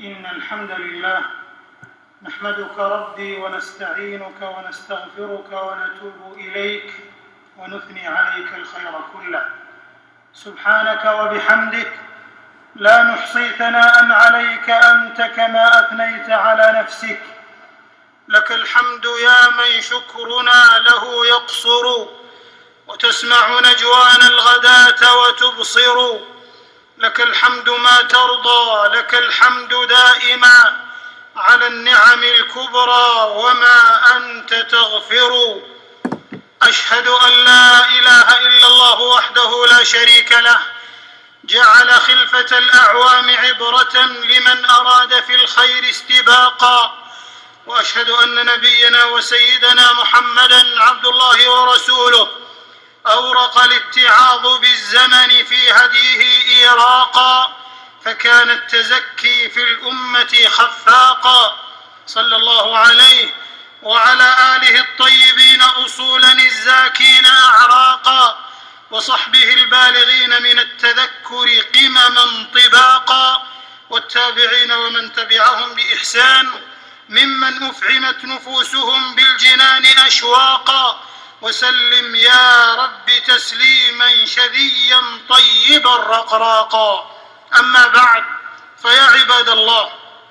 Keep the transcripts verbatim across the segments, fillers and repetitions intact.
إن الحمد لله نحمدك ربي ونستعينك ونستغفرك ونتوب إليك ونثني عليك الخير كله سبحانك وبحمدك لا نحصي ثناء عليك أنت كما أثنيت على نفسك. لك الحمد يا من شكرنا له يقصر وتسمع نجوانا الغداة وتبصر. لك الحمد ما ترضى، لك الحمد دائما على النعم الكبرى وما أنت تغفر. أشهد أن لا إله إلا الله وحده لا شريك له جعل خلفة الأعوام عبرة لمن أراد في الخير استباقا. وأشهد أن نبينا وسيدنا محمدًا عبد الله ورسوله أورق الاتعاظ بالزمن في هديه إيراقا، فكان التزكي في الأمة خفاقا. صلى الله عليه وعلى آله الطيبين أصولا الزاكين أعراقا، وصحبه البالغين من التذكر قمما طباقا، والتابعين ومن تبعهم بإحسان ممن أفعمت نفوسهم بالجنان أشواقا. وسلم يا رب تسليما شذيا طيبا رقراقا. أما بعد، فيا عباد الله،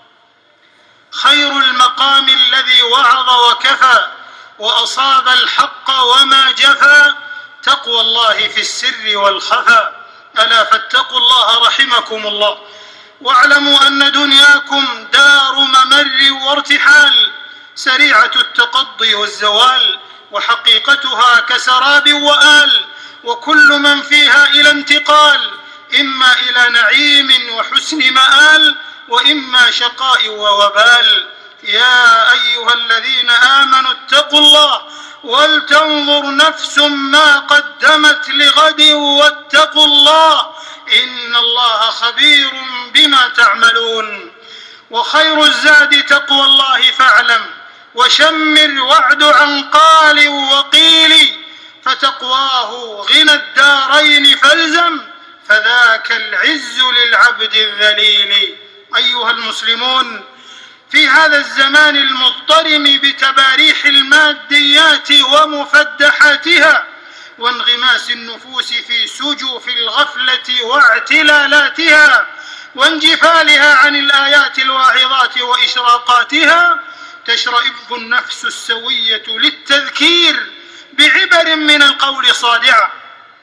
خير المقام الذي وعظ وكفى وأصاب الحق وما جفى تقوى الله في السر والخفى. ألا فاتقوا الله رحمكم الله، واعلموا أن دنياكم دار ممر وارتحال سريعة التقضي والزوال، وحقيقتها كسراب وآل، وكل من فيها إلى انتقال، إما إلى نعيم وحسن مآل وإما شقاء ووبال. يا أيها الذين آمنوا اتقوا الله ولتنظر نفس ما قدمت لغد واتقوا الله إن الله خبير بما تعملون. وخير الزاد تقوى الله فاعلم، وشمر وعد عن قال وقيل، فتقواه غنى الدارين فالزم، فذاك العز للعبد الذليل. أيها المسلمون، في هذا الزمان المضطرم بتباريح الماديات ومفدحاتها وانغماس النفوس في سجوف الغفلة واعتلالاتها وانجفالها عن الآيات الواعظات وإشراقاتها، تشرئب النفس السوية للتذكير بعبر من القول صادعة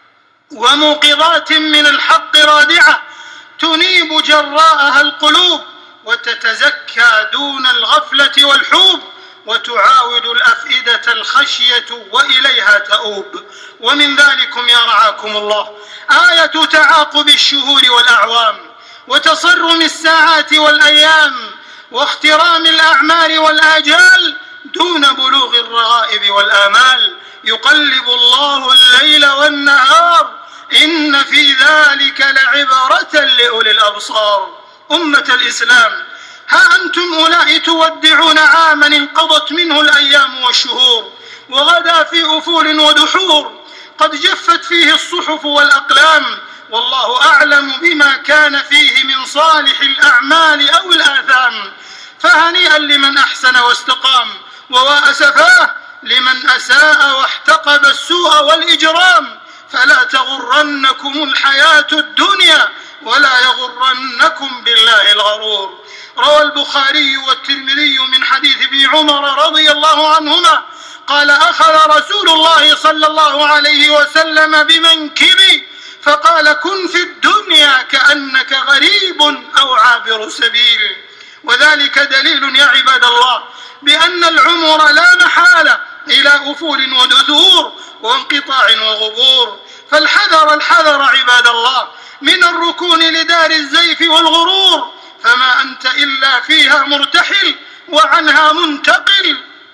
وموقظات من الحق رادعة تنيب جراءها القلوب وتتزكى دون الغفلة والحوب، وتعاود الأفئدة الخشية وإليها تؤوب. ومن ذلكم يا رعاكم الله آية تعاقب الشهور والأعوام، وتصرم الساعات والأيام، واخترام الأعمار والآجال دون بلوغ الرغائب والآمال. يقلب الله الليل والنهار إن في ذلك لعبرة لأولي الأبصار. أمة الإسلام، ها أنتم أولئك تودعون عاما انقضت منه الأيام والشهور، وغدا في أفول ودحور، قد جفت فيه الصحف والأقلام، والله أعلم بما كان فيه من صالح الأعمال أو الآثام. فهنيئا لمن أحسن واستقام، ووأسفاه لمن أساء واحتقب السوء والإجرام. فلا تغرنكم الحياة الدنيا ولا يغرنكم بالله الغرور. روى البخاري والترمذي من حديث ابن عمر رضي الله عنهما قال: أخذ رسول الله صلى الله عليه وسلم بمنكبي فقال: كن في الدنيا كأنك غريب أو عابر سبيل. وذلك دليل يا عباد الله بأن العمر لا محالة إلى أفول ودثور وانقطاع وغبور. فالحذر الحذر عباد الله من الركون لدار الزيف والغرور، فما أنت إلا فيها مرتحل وعنها منتقل.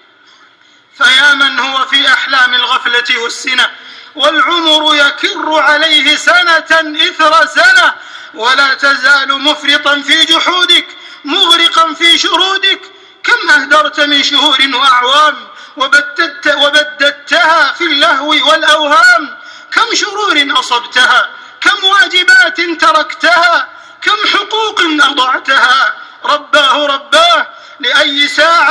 فيا من هو في أحلام الغفلة والسنة والعمر يكر عليه سنة إثر سنة، ولا تزال مفرطا في جحودك مغرقا في شرودك. كم أهدرت من شهور وأعوام وبددت وبددتها في اللهو والأوهام. كم شرور أصبتها، كم واجبات تركتها، كم حقوق أضعتها. رب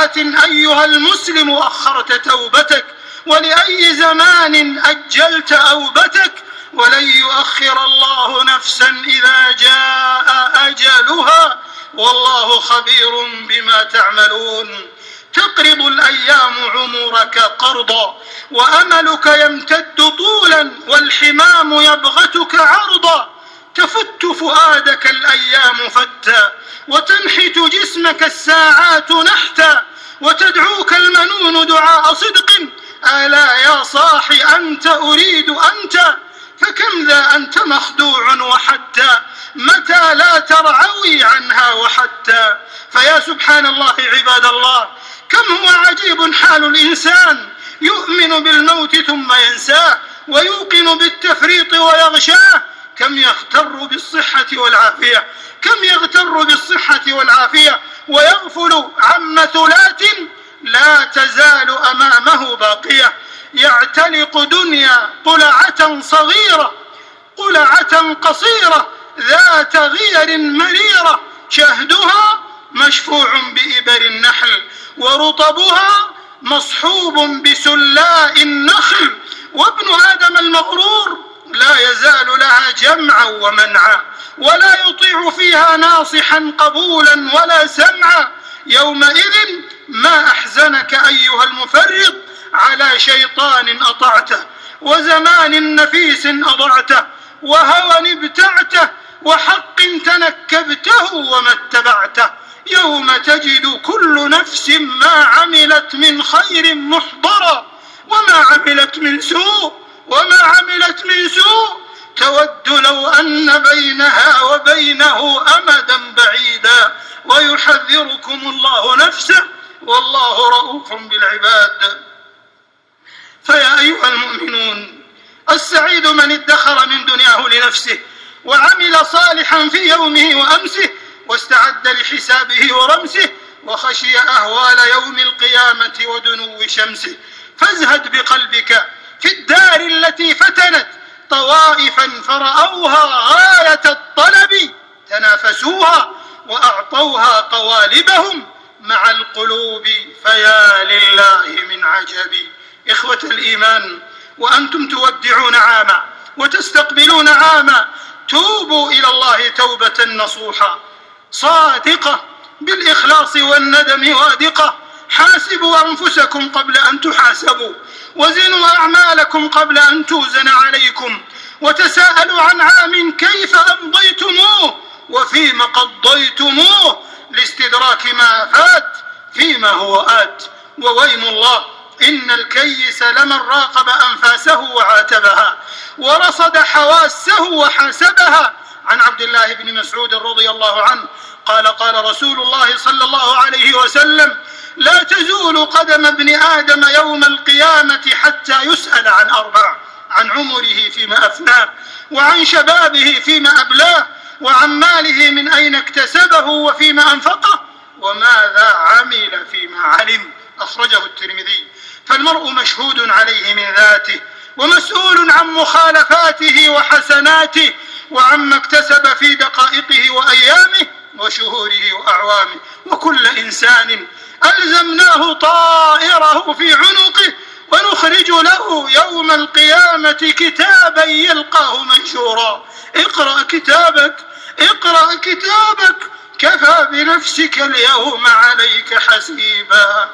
ساعة أيها المسلم أخرت توبتك، ولأي زمان أجلت أوبتك، ولن يؤخر الله نفسا إذا جاء أجلها، والله خبير بما تعملون. تقرض الأيام عمرك قرضا، وأملك يمتد طولا، والحمام يبغتك عرضا. تفت فؤادك الأيام فتا، وتنحت جسمك الساعات نحتا، وتدعوك المنون دعاء صدق، ألا يا صاح أنت أريد أنت، فكم ذا أنت مخدوع وحتى، متى لا ترعوي عنها وحتى. فيا سبحان الله عباد الله، كم هو عجيب حال الإنسان، يؤمن بالموت ثم ينساه، ويوقن بالتفريط ويغشاه. كم يغتر بالصحة والعافية، كم يغتر بالصحة والعافية ويغفل عن مثلات لا تزال أمامه باقية. يعتلق دنيا قلعة صغيرة، قلعة قصيرة ذات غير مريرة، شهدها مشفوع بإبر النحل، ورطبها مصحوب بسلاء النخل. وابن آدم المغرور لا يزال لها جمعا ومنعا، ولا يطيع فيها ناصحا قبولا ولا سمعا. يومئذ ما أحزنك أيها المفرط على شيطان أطعته، وزمان نفيس أضعته، وهوى ابتعته، وحق تنكبته وما اتبعته. يوم تجد كل نفس ما عملت من خير محضرا، وما عملت من سوء وما عملت من سوء تود لو أن بينها وبينه أمدا بعيدا. ويحذركم الله نفسه، والله رؤوف بالعباد. فيا أيها المؤمنون، السعيد من ادخر من دنياه لنفسه، وعمل صالحا في يومه وأمسه، واستعد لحسابه ورمسه، وخشي أهوال يوم القيامة ودنو شمسه. فازهد بقلبك في الدار التي فتنت طوائفا فرأوها غاية الطلب، تنافسوها وأعطوها قوالبهم مع القلوب، فيا لله من عجب. إخوة الإيمان، وأنتم تودعون عاما وتستقبلون عاما، توبوا إلى الله توبة نصوحا صادقة بالإخلاص والندم وادقة. حاسبوا أنفسكم قبل أن تحاسبوا، وزنوا أعمالكم قبل أن توزن عليكم، وتساءلوا عن عام كيف أمضيتموه وفيما قضيتموه، لاستدراك ما فات فيما هو آت. وويم الله إن الكيس لمن راقب أنفاسه وعاتبها، ورصد حواسه وحاسبها. عن عبد الله بن مسعود رضي الله عنه قال قال رسول الله صلى الله عليه وسلم: لا تزول قدم ابن آدم يوم القيامة حتى يسأل عن أربع: عن عمره فيما أفناه، وعن شبابه فيما أبلاه، وعن ماله من أين اكتسبه وفيما أنفقه، وماذا عمل فيما علم. أخرجه الترمذي. فالمرء مشهود عليه من ذاته، ومسؤول عن مخالفاته وحسناته، وعما اكتسب في دقائقه وأيامه وشهوره وأعوامه. وكل إنسان ألزمناه طائره في عنقه، ونخرج له يوم القيامة كتابا يلقاه منشورا: اقرأ كتابك اقرأ كتابك كفى بنفسك اليوم عليك حسيبا.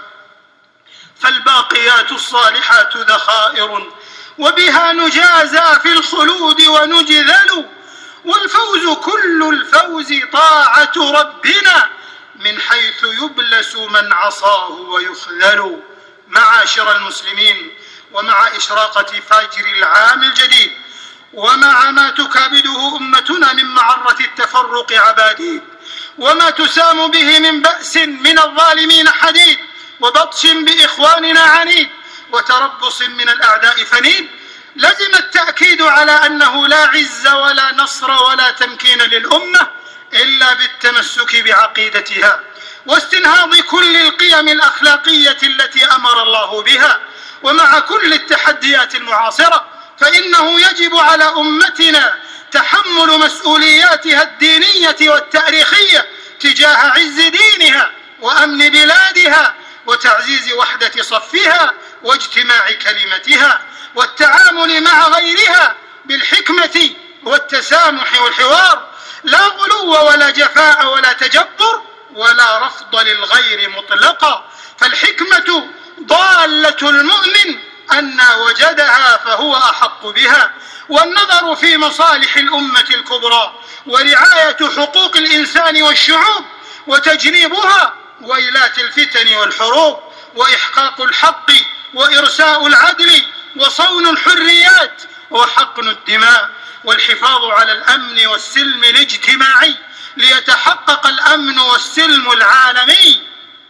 فالباقيات الصالحات ذخائر، وبها نجازى في الخلود ونجذل، والفوز كل الفوز طاعة ربنا، من حيث يبلس من عصاه ويخذل. معاشر المسلمين، ومع إشراقة فجر العام الجديد، ومع ما تكابده أمتنا من معرة التفرق عباديد، وما تسام به من بأس من الظالمين حديد، وبطش بإخواننا عنيد، وتربص من الأعداء فنيد، لزم التأكيد على أنه لا عز ولا نصر ولا تمكين للأمة إلا بالتمسك بعقيدتها، واستنهاض كل القيم الأخلاقية التي أمر الله بها. ومع كل التحديات المعاصرة، فإنه يجب على أمتنا تحمل مسؤولياتها الدينية والتاريخية تجاه عز دينها وأمن بلادها وتعزيز وحدة صفها واجتماع كلمتها، والتعامل مع غيرها بالحكمة والتسامح والحوار، لا غلو ولا جفاء ولا تجبر ولا رفض للغير مطلقا. فالحكمة ضالة المؤمن أن وجدها فهو أحق بها، والنظر في مصالح الأمة الكبرى ورعاية حقوق الإنسان والشعوب وتجنيبها ويلات الفتن والحروب، وإحقاق الحق وإرساء العدل وصون الحريات وحقن الدماء، والحفاظ على الأمن والسلم الاجتماعي ليتحقق الأمن والسلم العالمي،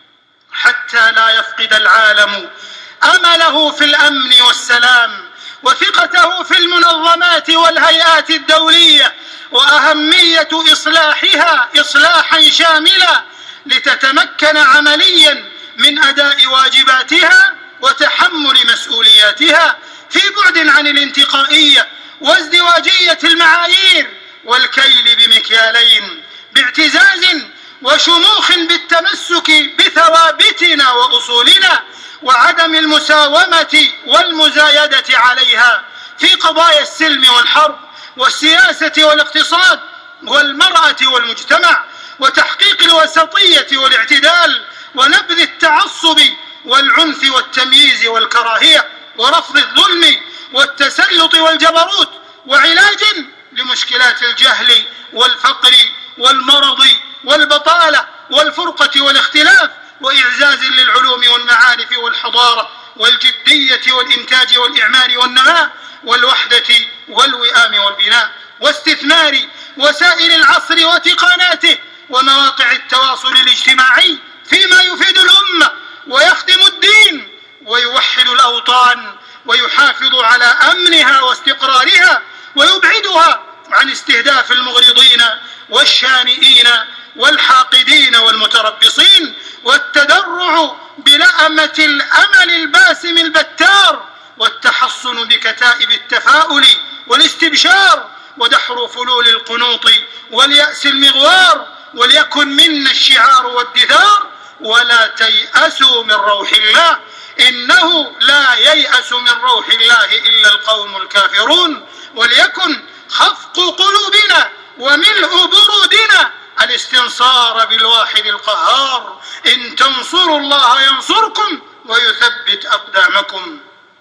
حتى لا يفقد العالم أمله في الأمن والسلام وثقته في المنظمات والهيئات الدولية، وأهمية إصلاحها إصلاحا شاملا لتتمكن عمليا من أداء واجباتها وتحمل مسؤولياتها في بعد عن الانتقائية وازدواجية المعايير والكيل بمكيالين، باعتزاز وشموخ بالتمسك بثوابتنا وأصولنا وعدم المساومة والمزايدة عليها في قضايا السلم والحرب والسياسة والاقتصاد والمرأة والمجتمع، وتحقيق الوسطية والاعتدال ونبذ التعصب والعنف والتمييز والكراهية ورفض الظلم والتسلط والجبروت، وعلاج لمشكلات الجهل والفقر والمرض والبطالة والفرقة والاختلاف، وإعزاز للعلوم والمعارف والحضارة والجدية والإنتاج والإعمار والنماء والوحدة والوئام والبناء، واستثمار وسائل العصر وتقناته ومواقع التواصل الاجتماعي فيما يفيد الأمة ويخدم الدين ويوحد الأوطان ويحافظ على أمنها واستقرارها ويبعدها عن استهداف المغرضين والشانئين والحاقدين والمتربصين، والتدرع بلأمة الأمل الباسم البتار، والتحصن بكتائب التفاؤل والاستبشار، ودحر فلول القنوط واليأس المغوار، وليكن منا الشعار والدثار: ولا تيأسوا من روح الله إنه لا ييأس من روح الله إلا القوم الكافرون. وليكن خفق قلوبنا وملء برودنا الاستنصار بالواحد القهار، إن تنصروا الله ينصركم ويثبت أقدامكم.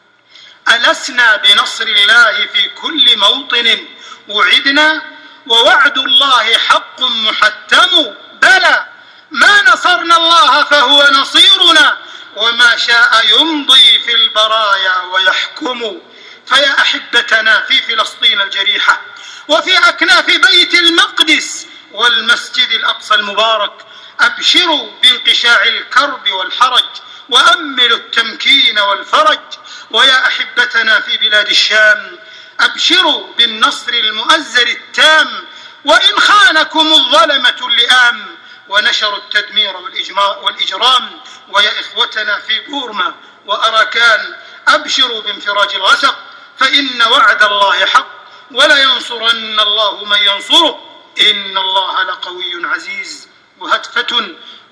ألسنا بنصر الله في كل موطن وعدنا، ووعد الله حق محتم. بلى ما نصرنا الله فهو نصيرنا، وما شاء يمضي في البرايا ويحكم. فيا أحبتنا في فلسطين الجريحة وفي أكناف بيت المقدس والمسجد الأقصى المبارك، أبشروا بانقشاع الكرب والحرج وأملوا التمكين والفرج. ويا أحبتنا في بلاد الشام أبشروا بالنصر المؤزر التام، وإن خانكم الظلمة اللئام ونشروا التدمير والإجرام. ويا إخوتنا في بورما وأراكان أبشروا بانفراج الغسق، فإن وعد الله حق، ولا ينصرن الله من ينصره، إن الله لقوي عزيز. وهتفة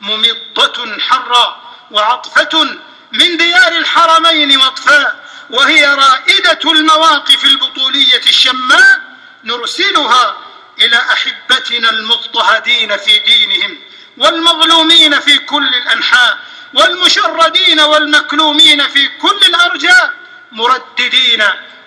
ممطة حرة وعطفة من ديار الحرمين مطفاء، وهي رائدة المواقف البطولية الشماء، نرسلها إلى أحبتنا المضطهدين في دينهم والمظلومين في كل الأنحاء والمشردين والمكلومين في كل الأرجاء، مرددين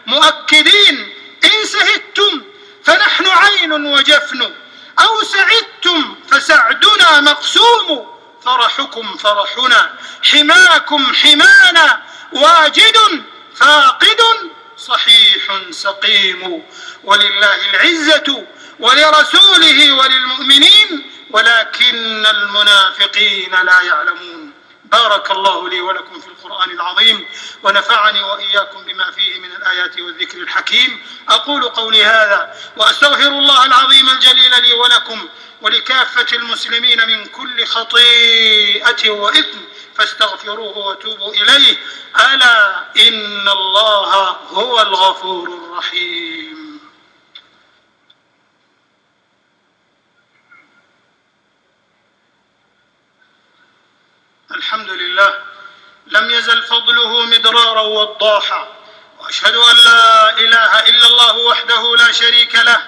مؤكدين: إن سهدتم فنحن عين وجفن، أو سعدتم فسعدنا مقسوم، فرحكم فرحنا، حماكم حمانا، واجد فاقد صحيح سقيم. ولله العزة ولرسوله وللمؤمنين ولكن المنافقين لا يعلمون. بارك الله لي ولكم في القرآن العظيم، ونفعني وإياكم بما فيه من الآيات والذكر الحكيم. أقول قولي هذا وأستغفر الله العظيم الجليل لي ولكم ولكافة المسلمين من كل خطيئة وإثم، فاستغفروه وتوبوا إليه، ألا إن الله هو الغفور الرحيم. الحمد لله لم يزل فضله مدرارا وضاحا، وأشهد أن لا إله إلا الله وحده لا شريك له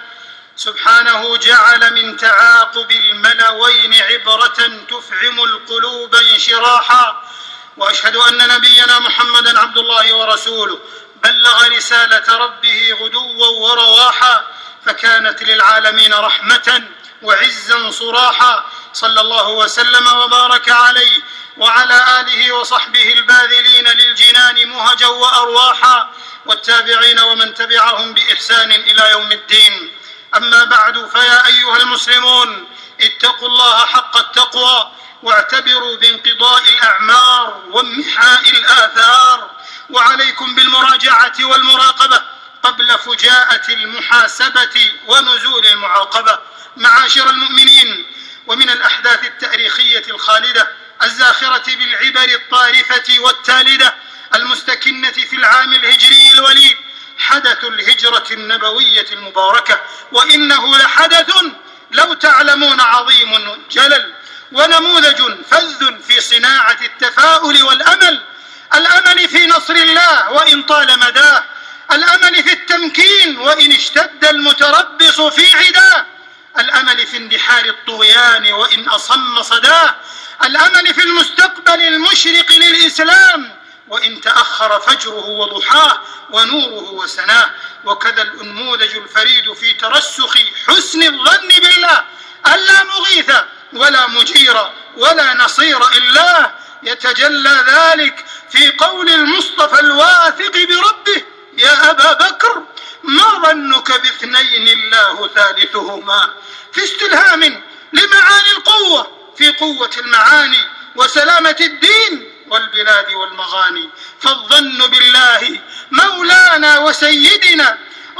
سبحانه جعل من تعاقب الملوين عبرة تفعم القلوب انشراحا، وأشهد أن نبينا محمدًا عبد الله ورسوله بلغ رسالة ربه غدوا ورواحا، فكانت للعالمين رحمة وعزا صراحا، صلى الله وسلم وبارك عليه وعلى آله وصحبه الباذلين للجنان مهجا وأرواحا، والتابعين ومن تبعهم بإحسان إلى يوم الدين. أما بعد، فيا أيها المسلمون، اتقوا الله حق التقوى، واعتبروا بانقضاء الأعمار وانمحاء الآثار، وعليكم بالمراجعة والمراقبة قبل فجاءة المحاسبة ونزول المعاقبة. معاشر المؤمنين، ومن الأحداث التاريخية الخالدة الزاخرة بالعبر الطارفة والتالدة المستكنة في العام الهجري الوليد حدث الهجرة النبوية المباركة، وإنه لحدث لو تعلمون عظيم جلل، ونموذج فذ في صناعة التفاؤل والأمل، الأمل في نصر الله وإن طال مداه، الأمل في التمكين وإن اشتد المتربص في عداه، الأمل في اندحار الطغيان وإن أصم صداه، الأمل في المستقبل المشرق للإسلام وإن تأخر فجره وضحاه ونوره وسناه، وكذا الأنموذج الفريد في ترسخ حسن الظن بالله ألا مغيث ولا مجير ولا نصير إلا، يتجلى ذلك في قول المصطفى الواثق بربه: يا أبا بكر ما ظنك باثنين الله ثالثهما، في استلهام لمعاني القوة في قوة المعاني وسلامة الدين والبلاد والمغاني. فالظن بالله مولانا وسيدنا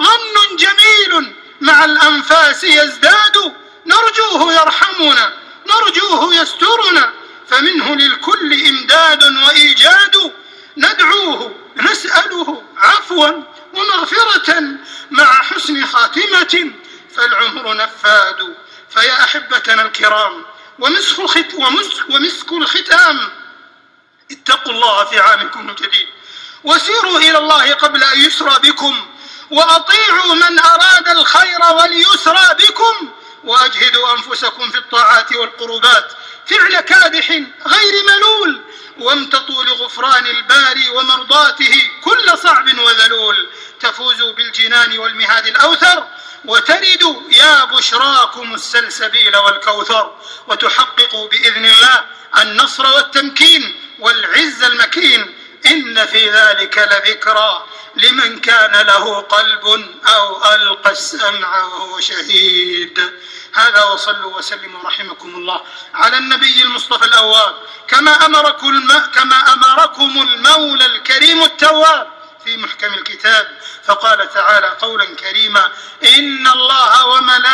ظن جميل مع الأنفاس يزداد، نرجوه يرحمنا نرجوه يسترنا، فمنه للكل إمداد وإيجاد، ندعوه نسأله عفوا ومغفرة مع حسن خاتمة، فالعمر نفاد. فيا أحبتنا الكرام، ومسك, الخت ومسك, ومسك الختام، اتقوا الله في عامكم الجديد، وسيروا إلى الله قبل أن يسرى بكم، وأطيعوا من أراد الخير وليسرى بكم، وأجهدوا أنفسكم في الطاعات والقربات فعل كادح غير ملول، وامتطوا لغفران الباري ومرضاته كل صعب وذلول، تفوزوا بالجنان والمهاد الأوثر، وتردوا يا بشراكم السلسبيل والكوثر، وتحققوا بإذن الله النصر والتمكين والعز المكين. إن في ذلك لذكرى لمن كان له قلب أو ألقى السمع وهو شهيد. هذا، وصلوا وسلموا رحمكم الله على النبي المصطفى الأواب، كما أمركم, الم... كما أمركم المولى الكريم التواب في محكم الكتاب، فقال تعالى قولا كريما: إن الله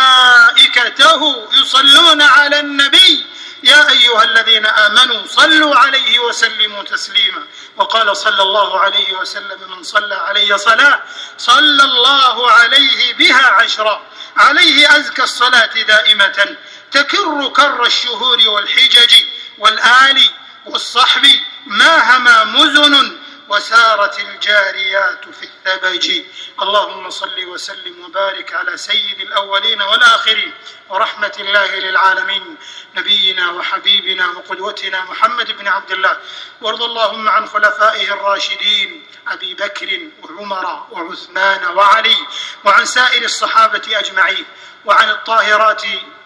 وملائكته يصلون على النبي يا أيها الذين آمنوا صلوا عليه وسلموا تسليما. وقال صلى الله عليه وسلم: من صلى علي صلاة صلى الله عليه بها عشرا، عليه أزكى الصلاة دائمة تكر كر الشهور والحجج والآل والصحب، ما هما مزن وسارت الجاريات في الثبج. اللهم صل وسلم وبارك على سيد الأولين والآخرين ورحمة الله للعالمين، نبينا وحبيبنا وقدوتنا محمد بن عبد الله، وارض اللهم عن خلفائه الراشدين أبي بكر وعمر وعثمان وعلي، وعن سائر الصحابة أجمعين، وعن الطاهرات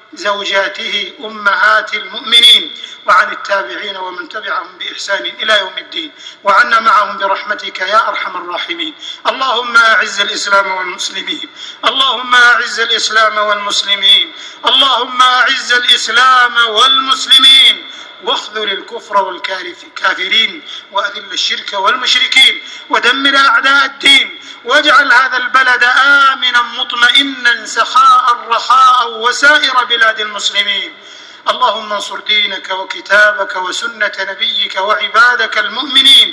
زوجاته أمهات المؤمنين، وعن التابعين ومن تبعهم بإحسان إلى يوم الدين، وعنا معهم برحمتك يا أرحم الراحمين. اللهم أعز الإسلام والمسلمين، اللهم أعز الإسلام والمسلمين، اللهم أعز الإسلام والمسلمين، واخذل الكفر والكافرين، وأذل الشرك والمشركين، ودمر أعداء الدين، واجعل هذا البلد آمنا مطمئنا سخاء رخاء وسائر بلاد المسلمين. اللهم انصر دينك وكتابك وسنة نبيك وعبادك المؤمنين،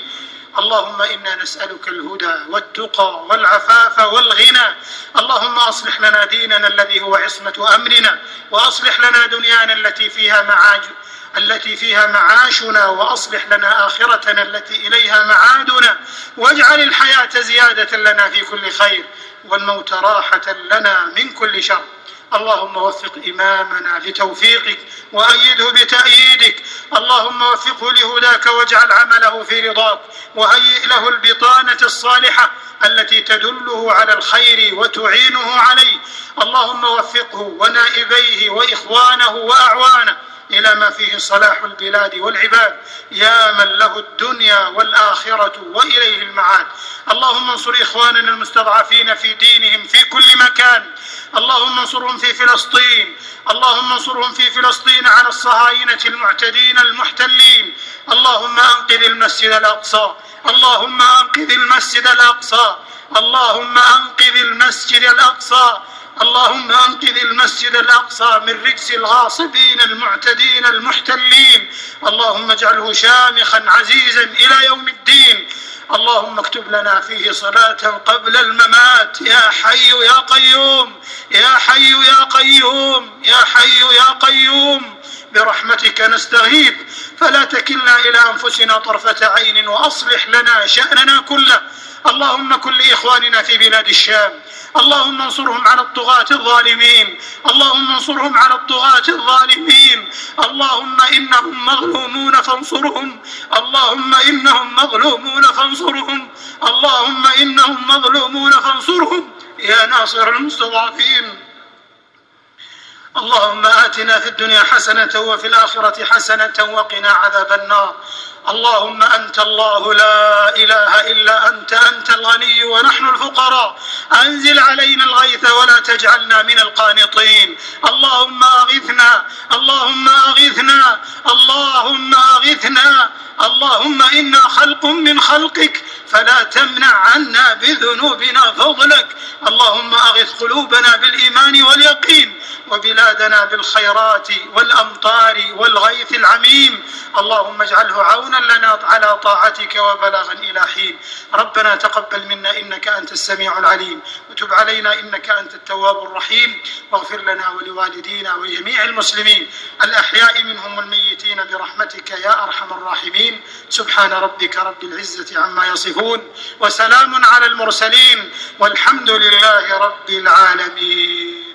اللهم إنا نسألك الهدى والتقى والعفاف والغنى. اللهم أصلح لنا ديننا الذي هو عصمة أمرنا، وأصلح لنا دنيانا التي فيها معاج التي فيها معاشنا، وأصلح لنا آخرتنا التي إليها معادنا، واجعل الحياة زيادة لنا في كل خير والموت راحة لنا من كل شر. اللهم وفق إمامنا لتوفيقك وأيده بتأييدك، اللهم وفقه لهداك واجعل عمله في رضاك، وهيئ له البطانة الصالحة التي تدله على الخير وتعينه عليه. اللهم وفقه ونائبيه وإخوانه وأعوانه إلى ما فيه صلاح البلاد والعباد، يا من له الدنيا والآخرة وإليه المعاد. اللهم انصر إخواننا المستضعفين في دينهم في كل مكان، اللهم انصرهم في فلسطين، اللهم انصرهم في فلسطين على الصهاينة المعتدين المحتلين. اللهم أنقذ المسجد الأقصى، اللهم أنقذ المسجد الأقصى، اللهم أنقذ المسجد الأقصى، اللهم أنقذ المسجد الأقصى من رجس الغاصبين المعتدين المحتلين. اللهم اجعله شامخا عزيزا إلى يوم الدين. اللهم اكتب لنا فيه صلاة قبل الممات، يا حي يا قيوم، يا حي يا قيوم، يا حي يا قيوم، برحمتك نستغيث، فلا تكلنا إلى أنفسنا طرفة عين، وأصلح لنا شأننا كله. اللهم كن لإخواننا في بلاد الشام، اللهم انصرهم على الطغاة الظالمين، اللهم انصرهم على الطغاة الظالمين. اللهم إنهم مظلومون فانصرهم، اللهم إنهم مظلومون فانصرهم، اللهم إنهم مظلومون فانصرهم يا ناصر المستضعفين. اللهم آتنا في الدنيا حسنة وفي الآخرة حسنة وقنا عذاب النار. اللهم أنت الله لا إله إلا أنت، أنت الغني ونحن الفقراء، أنزل علينا الغيث ولا تجعلنا من القانطين. اللهم أغثنا، اللهم أغثنا، اللهم أغثنا. اللهم إنا خلق من خلقك فلا تمنع عنا بذنوبنا فضلك. اللهم أغث قلوبنا بالإيمان واليقين، وبلادنا بالخيرات والأمطار والغيث العميم. اللهم اجعله عونا لنا على طاعتك وبلاغا إلى حين. ربنا تقبل منا إنك أنت السميع العليم، وتب علينا إنك أنت التواب الرحيم، واغفر لنا ولوالدينا وجميع المسلمين الأحياء منهم والميتين برحمتك يا أرحم الراحمين. سبحان ربك رب العزة عما يصفون، وسلام على المرسلين، والحمد لله رب العالمين.